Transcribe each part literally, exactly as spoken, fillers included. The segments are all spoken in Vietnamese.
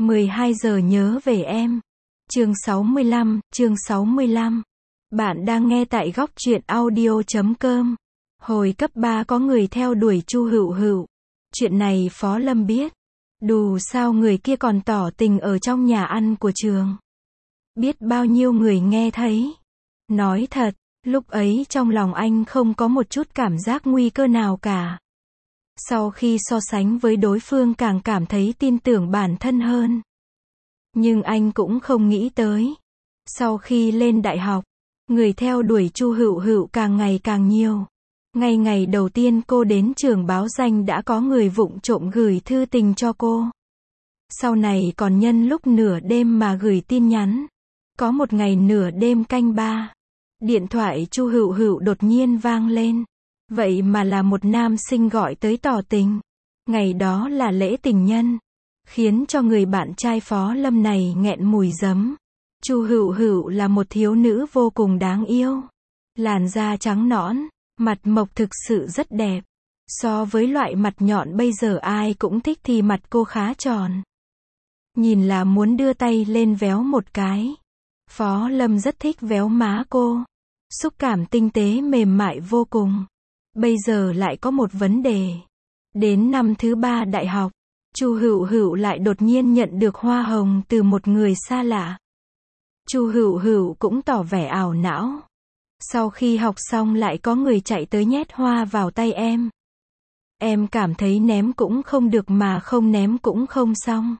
mười hai giờ nhớ về em. Chương sáu mươi lăm, chương sáu mươi lăm. Bạn đang nghe tại góc truyện audio chấm com. Hồi cấp ba có người theo đuổi Chu Hựu Hựu. Chuyện này Phó Lâm biết. Đù sao người kia còn tỏ tình ở trong nhà ăn của trường. Biết bao nhiêu người nghe thấy. Nói thật, lúc ấy trong lòng anh không có một chút cảm giác nguy cơ nào cả. Sau khi so sánh với đối phương càng cảm thấy tin tưởng bản thân hơn. Nhưng anh cũng không nghĩ tới. Sau khi lên đại học, người theo đuổi Chu Hựu Hựu càng ngày càng nhiều. Ngay ngày đầu tiên cô đến trường báo danh đã có người vụng trộm gửi thư tình cho cô. Sau này còn nhân lúc nửa đêm mà gửi tin nhắn. Có một ngày nửa đêm canh ba, điện thoại Chu Hựu Hựu đột nhiên vang lên. Vậy mà là một nam sinh gọi tới tỏ tình. Ngày đó là lễ tình nhân, khiến cho người bạn trai Phó Lâm này nghẹn mùi giấm. Chu Hựu Hựu là một thiếu nữ vô cùng đáng yêu. Làn da trắng nõn, mặt mộc thực sự rất đẹp. So với loại mặt nhọn bây giờ ai cũng thích thì mặt cô khá tròn. Nhìn là muốn đưa tay lên véo một cái. Phó Lâm rất thích véo má cô. Xúc cảm tinh tế mềm mại vô cùng. Bây giờ lại có một vấn đề. Đến năm thứ ba đại học, Chu Hựu Hựu lại đột nhiên nhận được hoa hồng từ một người xa lạ. Chu Hựu Hựu cũng tỏ vẻ ảo não. Sau khi học xong lại có người chạy tới nhét hoa vào tay em. Em cảm thấy ném cũng không được mà không ném cũng không xong.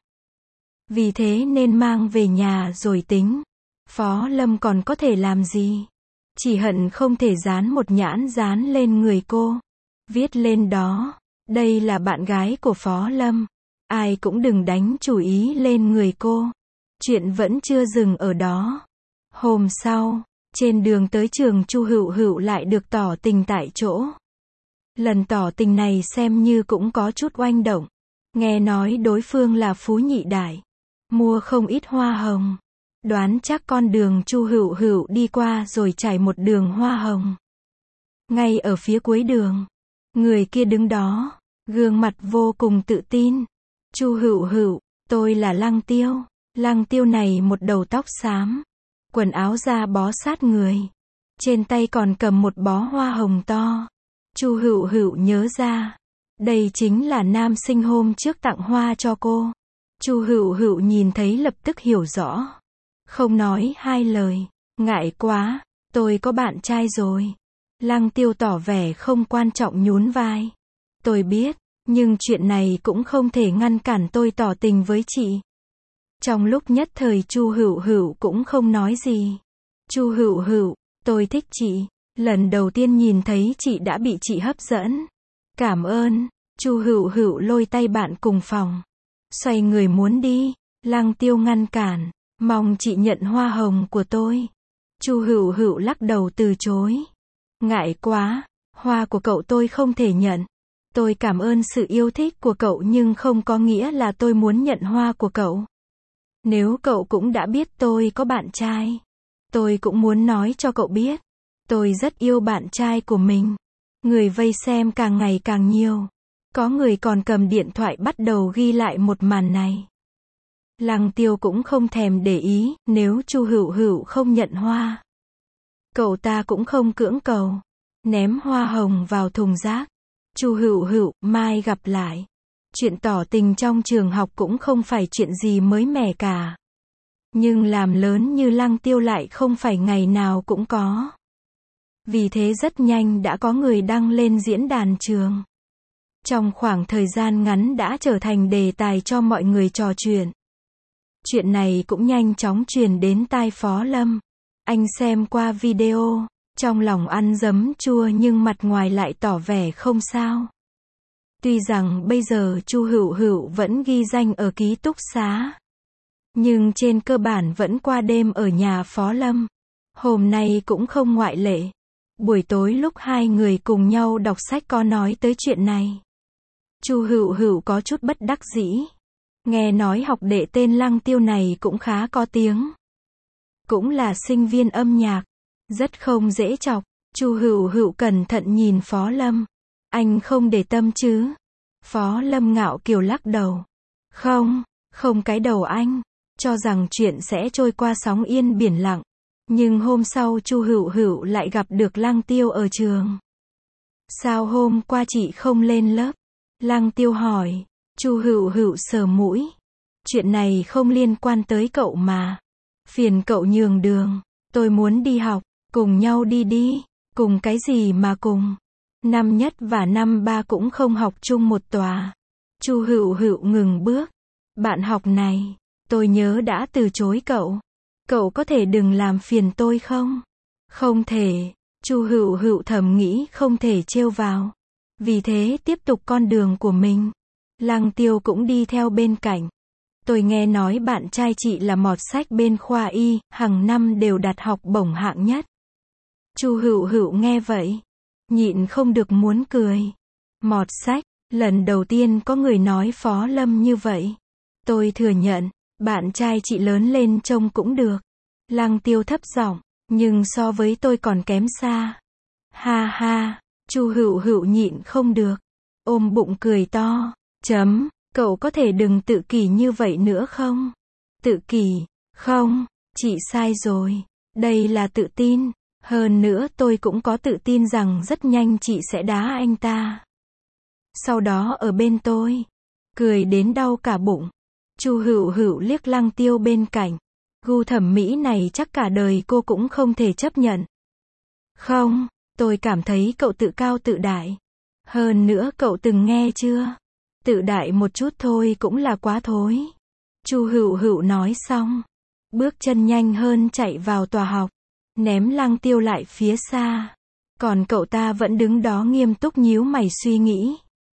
Vì thế nên mang về nhà rồi tính. Phó Lâm còn có thể làm gì? Chỉ hận không thể dán một nhãn dán lên người cô. Viết lên đó, đây là bạn gái của Phó Lâm. Ai cũng đừng đánh chủ ý lên người cô. Chuyện vẫn chưa dừng ở đó. Hôm sau, trên đường tới trường Chu Hựu Hựu lại được tỏ tình tại chỗ. Lần tỏ tình này xem như cũng có chút oanh động. Nghe nói đối phương là phú nhị đại. Mua không ít hoa hồng. Đoán chắc con đường Chu Hựu Hựu đi qua rồi trải một đường hoa hồng. Ngay ở phía cuối đường, người kia đứng đó, gương mặt vô cùng tự tin. Chu Hựu Hựu, tôi là Lăng Tiêu. Lăng Tiêu này một đầu tóc xám, quần áo da bó sát người, trên tay còn cầm một bó hoa hồng to. Chu Hựu Hựu nhớ ra, đây chính là nam sinh hôm trước tặng hoa cho cô. Chu Hựu Hựu nhìn thấy lập tức hiểu rõ. Không nói hai lời, ngại quá, tôi có bạn trai rồi. Lăng Tiêu tỏ vẻ không quan trọng nhún vai. Tôi biết, nhưng chuyện này cũng không thể ngăn cản tôi tỏ tình với chị. Trong lúc nhất thời Chu Hựu Hựu cũng không nói gì. Chu Hựu Hựu, tôi thích chị. Lần đầu tiên nhìn thấy chị đã bị chị hấp dẫn. Cảm ơn. Chu Hựu Hựu lôi tay bạn cùng phòng. Xoay người muốn đi. Lăng Tiêu ngăn cản. Mong chị nhận hoa hồng của tôi. Chu Hựu Hựu lắc đầu từ chối. Ngại quá, hoa của cậu tôi không thể nhận. Tôi cảm ơn sự yêu thích của cậu nhưng không có nghĩa là tôi muốn nhận hoa của cậu. Nếu cậu cũng đã biết tôi có bạn trai, tôi cũng muốn nói cho cậu biết. Tôi rất yêu bạn trai của mình. Người vây xem càng ngày càng nhiều. Có người còn cầm điện thoại bắt đầu ghi lại một màn này. Lăng Tiêu cũng không thèm để ý, nếu Chu Hựu Hựu không nhận hoa. Cậu ta cũng không cưỡng cầu. Ném hoa hồng vào thùng rác. Chu Hựu Hựu, mai gặp lại. Chuyện tỏ tình trong trường học cũng không phải chuyện gì mới mẻ cả. Nhưng làm lớn như Lăng Tiêu lại không phải ngày nào cũng có. Vì thế rất nhanh đã có người đăng lên diễn đàn trường. Trong khoảng thời gian ngắn đã trở thành đề tài cho mọi người trò chuyện. Chuyện này cũng nhanh chóng truyền đến tai Phó Lâm. Anh xem qua video, trong lòng ăn giấm chua nhưng mặt ngoài lại tỏ vẻ không sao. Tuy rằng bây giờ Chu Hựu Hựu vẫn ghi danh ở ký túc xá, nhưng trên cơ bản vẫn qua đêm ở nhà Phó Lâm. Hôm nay cũng không ngoại lệ. Buổi tối lúc hai người cùng nhau đọc sách có nói tới chuyện này. Chu Hựu Hựu có chút bất đắc dĩ. Nghe nói học đệ tên Lăng Tiêu này cũng khá có tiếng. Cũng là sinh viên âm nhạc. Rất không dễ chọc. Chu Hựu Hựu cẩn thận nhìn Phó Lâm. Anh không để tâm chứ? Phó Lâm ngạo kiều lắc đầu. Không, Không cái đầu anh, cho rằng chuyện sẽ trôi qua sóng yên biển lặng. Nhưng hôm sau Chu Hữu Hữu lại gặp được Lăng Tiêu ở trường. Sao hôm qua chị không lên lớp? Lăng Tiêu hỏi. Chu Hữu Hữu sờ mũi. Chuyện này không liên quan tới cậu mà. Phiền cậu nhường đường. Tôi muốn đi học. Cùng nhau đi đi. Cùng cái gì mà cùng? Năm nhất và năm ba cũng không học chung một tòa. Chu Hữu Hữu ngừng bước. Bạn học này, tôi nhớ đã từ chối cậu. Cậu có thể đừng làm phiền tôi không? Không thể. Chu Hữu Hữu thầm nghĩ không thể trêu vào. Vì thế tiếp tục con đường của mình. Lăng Tiêu cũng đi theo bên cạnh. Tôi nghe nói bạn trai chị là mọt sách bên khoa y, hàng năm đều đạt học bổng hạng nhất. Chu Hữu Hữu nghe vậy, nhịn không được muốn cười. Mọt sách, lần đầu tiên có người nói Phó Lâm như vậy. Tôi thừa nhận, bạn trai chị lớn lên trông cũng được. Lăng Tiêu thấp giọng, nhưng so với tôi còn kém xa. Ha ha, Chu Hữu Hữu nhịn không được, ôm bụng cười to. Chấm, cậu có thể đừng tự kỷ như vậy nữa không? Tự kỷ, không, chị sai rồi. Đây là tự tin. Hơn nữa tôi cũng có tự tin rằng rất nhanh chị sẽ đá anh ta. Sau đó ở bên tôi, cười đến đau cả bụng. Chu Hữu Hữu liếc Lăng Tiêu bên cạnh. Gu thẩm mỹ này chắc cả đời cô cũng không thể chấp nhận. Không, tôi cảm thấy cậu tự cao tự đại. Hơn nữa cậu từng nghe chưa? Tự đại một chút thôi cũng là quá thối. Chu Hữu Hữu nói xong, bước chân nhanh hơn chạy vào tòa học, ném Lăng Tiêu lại phía xa. Còn cậu ta vẫn đứng đó nghiêm túc nhíu mày suy nghĩ.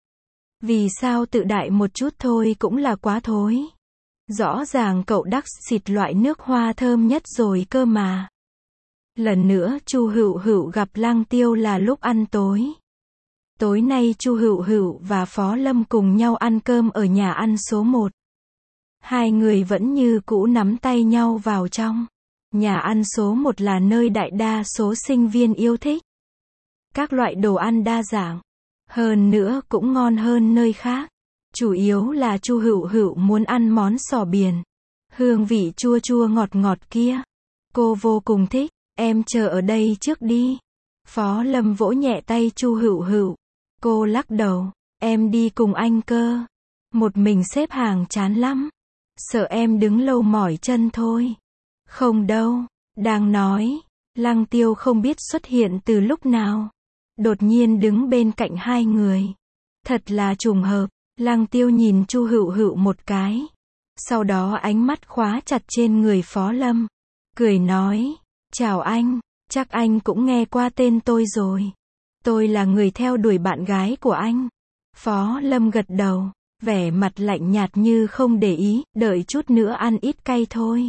Vì sao tự đại một chút thôi cũng là quá thối? Rõ ràng cậu đắc xịt loại nước hoa thơm nhất rồi cơ mà. Lần nữa Chu Hữu Hữu gặp Lăng Tiêu là lúc ăn tối. Tối nay Chu Hữu Hữu và Phó Lâm cùng nhau ăn cơm ở nhà ăn số một. Hai người vẫn như cũ nắm tay nhau vào trong. Nhà ăn số một là nơi đại đa số sinh viên yêu thích. Các loại đồ ăn đa dạng. Hơn nữa cũng ngon hơn nơi khác. Chủ yếu là Chu Hữu Hữu muốn ăn món sò biển. Hương vị chua chua ngọt ngọt kia. Cô vô cùng thích. Em chờ ở đây trước đi. Phó Lâm vỗ nhẹ tay Chu Hữu Hữu. Cô lắc đầu. Em đi cùng anh cơ. Một mình xếp hàng chán lắm. Sợ em đứng lâu mỏi chân thôi. Không đâu. Đang nói. Lăng Tiêu không biết xuất hiện từ lúc nào. Đột nhiên đứng bên cạnh hai người. Thật là trùng hợp. Lăng Tiêu nhìn Chu Hữu Hữu một cái. Sau đó ánh mắt khóa chặt trên người Phó Lâm. Cười nói. Chào anh. Chắc anh cũng nghe qua tên tôi rồi. Tôi là người theo đuổi bạn gái của anh. Phó Lâm gật đầu. Vẻ mặt lạnh nhạt như không để ý. Đợi chút nữa ăn ít cay thôi.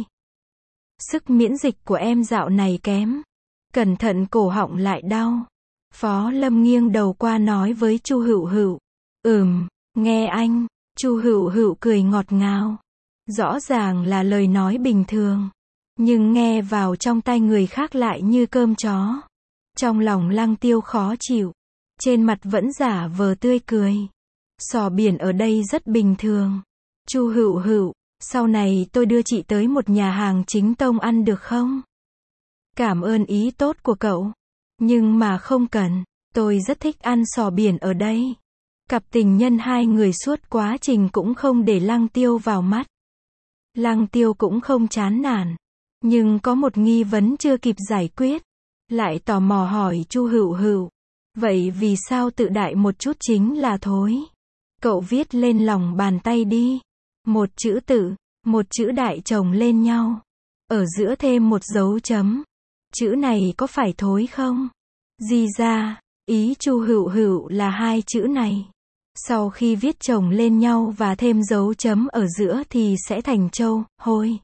Sức miễn dịch của em dạo này kém. Cẩn thận cổ họng lại đau. Phó Lâm nghiêng đầu qua nói với Chu Hữu Hữu. Ừm, nghe anh. Chu Hữu Hữu cười ngọt ngào. Rõ ràng là lời nói bình thường. Nhưng nghe vào trong tai người khác lại như cơm chó. Trong lòng Lăng Tiêu khó chịu. Trên mặt vẫn giả vờ tươi cười. Sò biển ở đây rất bình thường. Chu Hữu Hữu, sau này tôi đưa chị tới một nhà hàng chính tông ăn được không? Cảm ơn ý tốt của cậu. Nhưng mà không cần. Tôi rất thích ăn sò biển ở đây. Cặp tình nhân hai người suốt quá trình cũng không để Lăng Tiêu vào mắt. Lăng Tiêu cũng không chán nản. Nhưng có một nghi vấn chưa kịp giải quyết. Lại tò mò hỏi Chu Hữu Hữu. Vậy vì sao tự đại một chút chính là thối? Cậu viết lên lòng bàn tay đi. Một chữ tự, một chữ đại chồng lên nhau. Ở giữa thêm một dấu chấm. Chữ này có phải thối không? Di ra, ý Chu Hữu Hữu là hai chữ này. Sau khi viết chồng lên nhau và thêm dấu chấm ở giữa thì sẽ thành châu, hôi.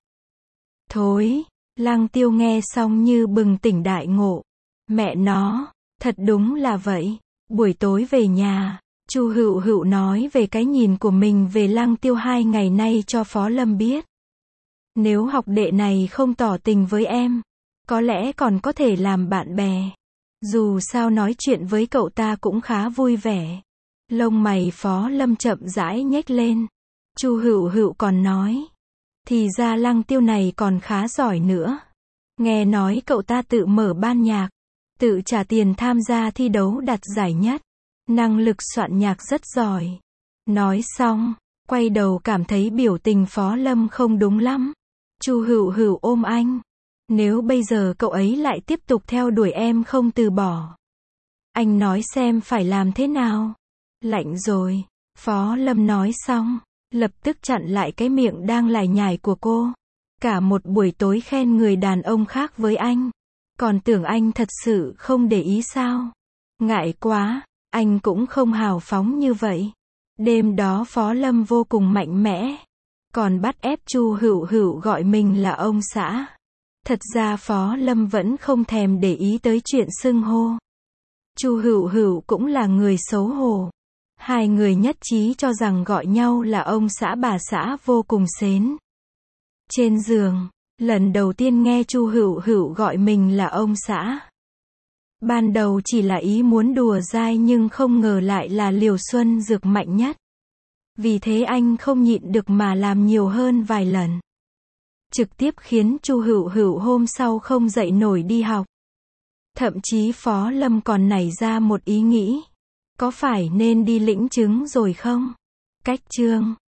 Thối. Lăng Tiêu nghe xong như bừng tỉnh đại ngộ. Mẹ nó, thật đúng là vậy. Buổi tối về nhà, Chu Hữu Hữu nói về cái nhìn của mình về Lăng Tiêu hai ngày nay cho Phó Lâm biết. Nếu học đệ này không tỏ tình với em, có lẽ còn có thể làm bạn bè. Dù sao nói chuyện với cậu ta cũng khá vui vẻ. Lông mày Phó Lâm chậm rãi nhếch lên. Chu Hựu Hựu còn nói, thì ra Lăng Tiêu này còn khá giỏi nữa. Nghe nói cậu ta tự mở ban nhạc, tự trả tiền tham gia thi đấu đạt giải nhất. Năng lực soạn nhạc rất giỏi. Nói xong, quay đầu cảm thấy biểu tình Phó Lâm không đúng lắm. Chu Hựu Hựu ôm anh. Nếu bây giờ cậu ấy lại tiếp tục theo đuổi em không từ bỏ, anh nói xem phải làm thế nào. Lạnh rồi. Phó Lâm nói xong, lập tức chặn lại cái miệng đang lải nhải của cô. Cả một buổi tối khen người đàn ông khác với anh, còn tưởng anh thật sự không để ý sao. Ngại quá, anh cũng không hào phóng như vậy. Đêm đó Phó Lâm vô cùng mạnh mẽ, còn bắt ép Chu Hựu Hựu gọi mình là ông xã. Thật ra Phó Lâm vẫn không thèm để ý tới chuyện xưng hô. Chu Hựu Hựu cũng là người xấu hổ. Hai người nhất trí cho rằng gọi nhau là ông xã bà xã vô cùng xến. Trên giường, lần đầu tiên nghe Chu Hựu Hựu gọi mình là ông xã. Ban đầu chỉ là ý muốn đùa dai nhưng không ngờ lại là liều xuân dược mạnh nhất. Vì thế anh không nhịn được mà làm nhiều hơn vài lần. Trực tiếp khiến Chu Hựu Hựu hôm sau không dậy nổi đi học. Thậm chí Phó Lâm còn nảy ra một ý nghĩ. Có phải nên đi lĩnh chứng rồi không? Cách chương